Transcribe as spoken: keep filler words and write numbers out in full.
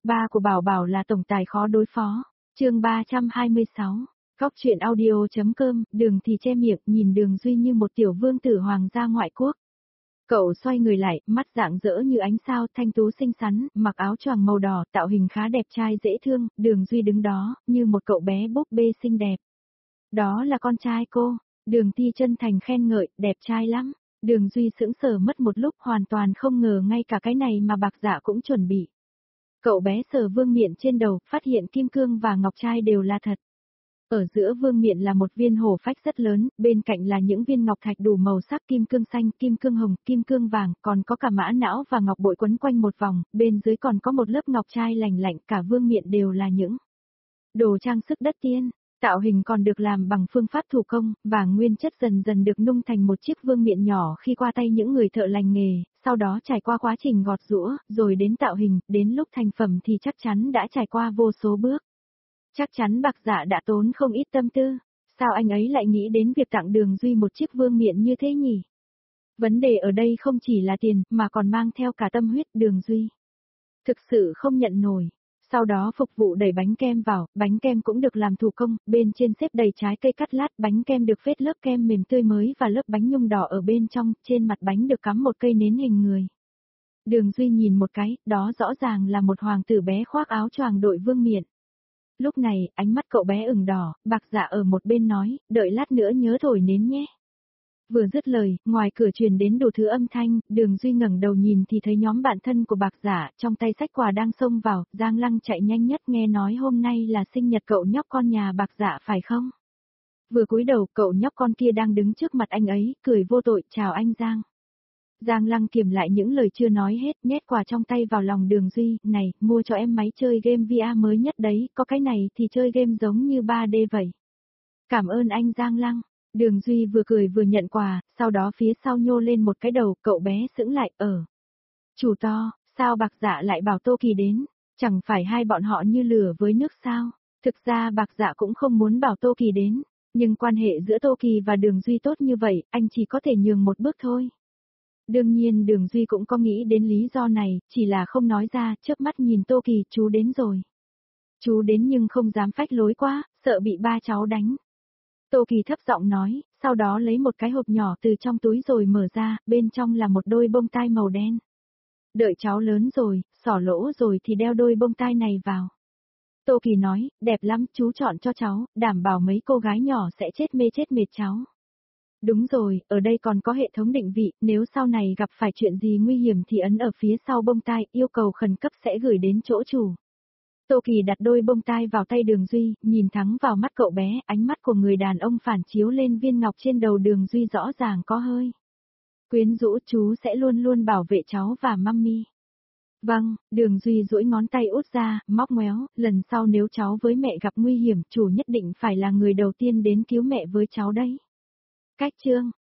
Ba của Bảo Bảo là tổng tài khó đối phó. Chương ba trăm hai mươi sáu. Góc truyện audio.com, Đường thì che miệng, nhìn Đường Duy như một tiểu vương tử hoàng gia ngoại quốc. Cậu xoay người lại, mắt rạng rỡ như ánh sao, thanh tú xinh xắn, mặc áo choàng màu đỏ, tạo hình khá đẹp trai dễ thương, Đường Duy đứng đó, như một cậu bé búp bê xinh đẹp. Đó là con trai cô. Đường Ti chân thành khen ngợi, đẹp trai lắm. Đường Duy sững sờ mất một lúc, hoàn toàn không ngờ ngay cả cái này mà Bạc Dạ cũng chuẩn bị. Cậu bé sờ vương miện trên đầu, phát hiện kim cương và ngọc trai đều là thật. Ở giữa vương miện là một viên hổ phách rất lớn, bên cạnh là những viên ngọc thạch đủ màu sắc kim cương xanh, kim cương hồng, kim cương vàng, còn có cả mã não và ngọc bội quấn quanh một vòng, bên dưới còn có một lớp ngọc trai lành lạnh, cả vương miện đều là những đồ trang sức đất tiên. Tạo hình còn được làm bằng phương pháp thủ công, vàng nguyên chất dần dần được nung thành một chiếc vương miện nhỏ khi qua tay những người thợ lành nghề, sau đó trải qua quá trình gọt giũa, rồi đến tạo hình, đến lúc thành phẩm thì chắc chắn đã trải qua vô số bước. Chắc chắn Bạc Dạ đã tốn không ít tâm tư, sao anh ấy lại nghĩ đến việc tặng Đường Duy một chiếc vương miện như thế nhỉ? Vấn đề ở đây không chỉ là tiền, mà còn mang theo cả tâm huyết. Đường Duy thực sự không nhận nổi. Sau đó phục vụ đẩy bánh kem vào, bánh kem cũng được làm thủ công, bên trên xếp đầy trái cây cắt lát, bánh kem được phết lớp kem mềm tươi mới và lớp bánh nhung đỏ ở bên trong, trên mặt bánh được cắm một cây nến hình người. Đường Duy nhìn một cái, đó rõ ràng là một hoàng tử bé khoác áo choàng đội vương miện. Lúc này, ánh mắt cậu bé ửng đỏ, Bạc Dạ ở một bên nói, đợi lát nữa nhớ thổi nến nhé. Vừa dứt lời, ngoài cửa truyền đến đủ thứ âm thanh, Đường Duy ngẩng đầu nhìn thì thấy nhóm bạn thân của Bạc Dạ, trong tay xách quà đang xông vào, Giang Lăng chạy nhanh nhất nghe nói hôm nay là sinh nhật cậu nhóc con nhà Bạc Dạ phải không? Vừa cúi đầu, cậu nhóc con kia đang đứng trước mặt anh ấy, cười vô tội, chào anh Giang. Giang Lăng kiềm lại những lời chưa nói hết, nhét quà trong tay vào lòng Đường Duy, này, mua cho em máy chơi game vê rờ mới nhất đấy, có cái này thì chơi game giống như ba D vậy. Cảm ơn anh Giang Lăng. Đường Duy vừa cười vừa nhận quà, sau đó phía sau nhô lên một cái đầu, cậu bé sững lại, ở. Chủ to, sao Bạc Dạ lại bảo Tô Kỳ đến, chẳng phải hai bọn họ như lửa với nước sao? Thực ra Bạc Dạ cũng không muốn bảo Tô Kỳ đến, nhưng quan hệ giữa Tô Kỳ và Đường Duy tốt như vậy, anh chỉ có thể nhường một bước thôi. Đương nhiên Đường Duy cũng có nghĩ đến lý do này, chỉ là không nói ra, chớp mắt nhìn Tô Kỳ, chú đến rồi. Chú đến nhưng không dám phách lối quá, sợ bị ba cháu đánh. Tô Kỳ thấp giọng nói, sau đó lấy một cái hộp nhỏ từ trong túi rồi mở ra, bên trong là một đôi bông tai màu đen. Đợi cháu lớn rồi, xỏ lỗ rồi thì đeo đôi bông tai này vào. Tô Kỳ nói, đẹp lắm, chú chọn cho cháu, đảm bảo mấy cô gái nhỏ sẽ chết mê chết mệt cháu. Đúng rồi, ở đây còn có hệ thống định vị, nếu sau này gặp phải chuyện gì nguy hiểm thì ấn ở phía sau bông tai, yêu cầu khẩn cấp sẽ gửi đến chỗ chủ. Tô Kỳ đặt đôi bông tai vào tay Đường Duy, nhìn thẳng vào mắt cậu bé, ánh mắt của người đàn ông phản chiếu lên viên ngọc trên đầu Đường Duy rõ ràng có hơi quyến rũ, chú sẽ luôn luôn bảo vệ cháu và mummy. Vâng, Đường Duy duỗi ngón tay út ra, móc ngoéo, lần sau nếu cháu với mẹ gặp nguy hiểm, chủ nhất định phải là người đầu tiên đến cứu mẹ với cháu đấy. Cách chương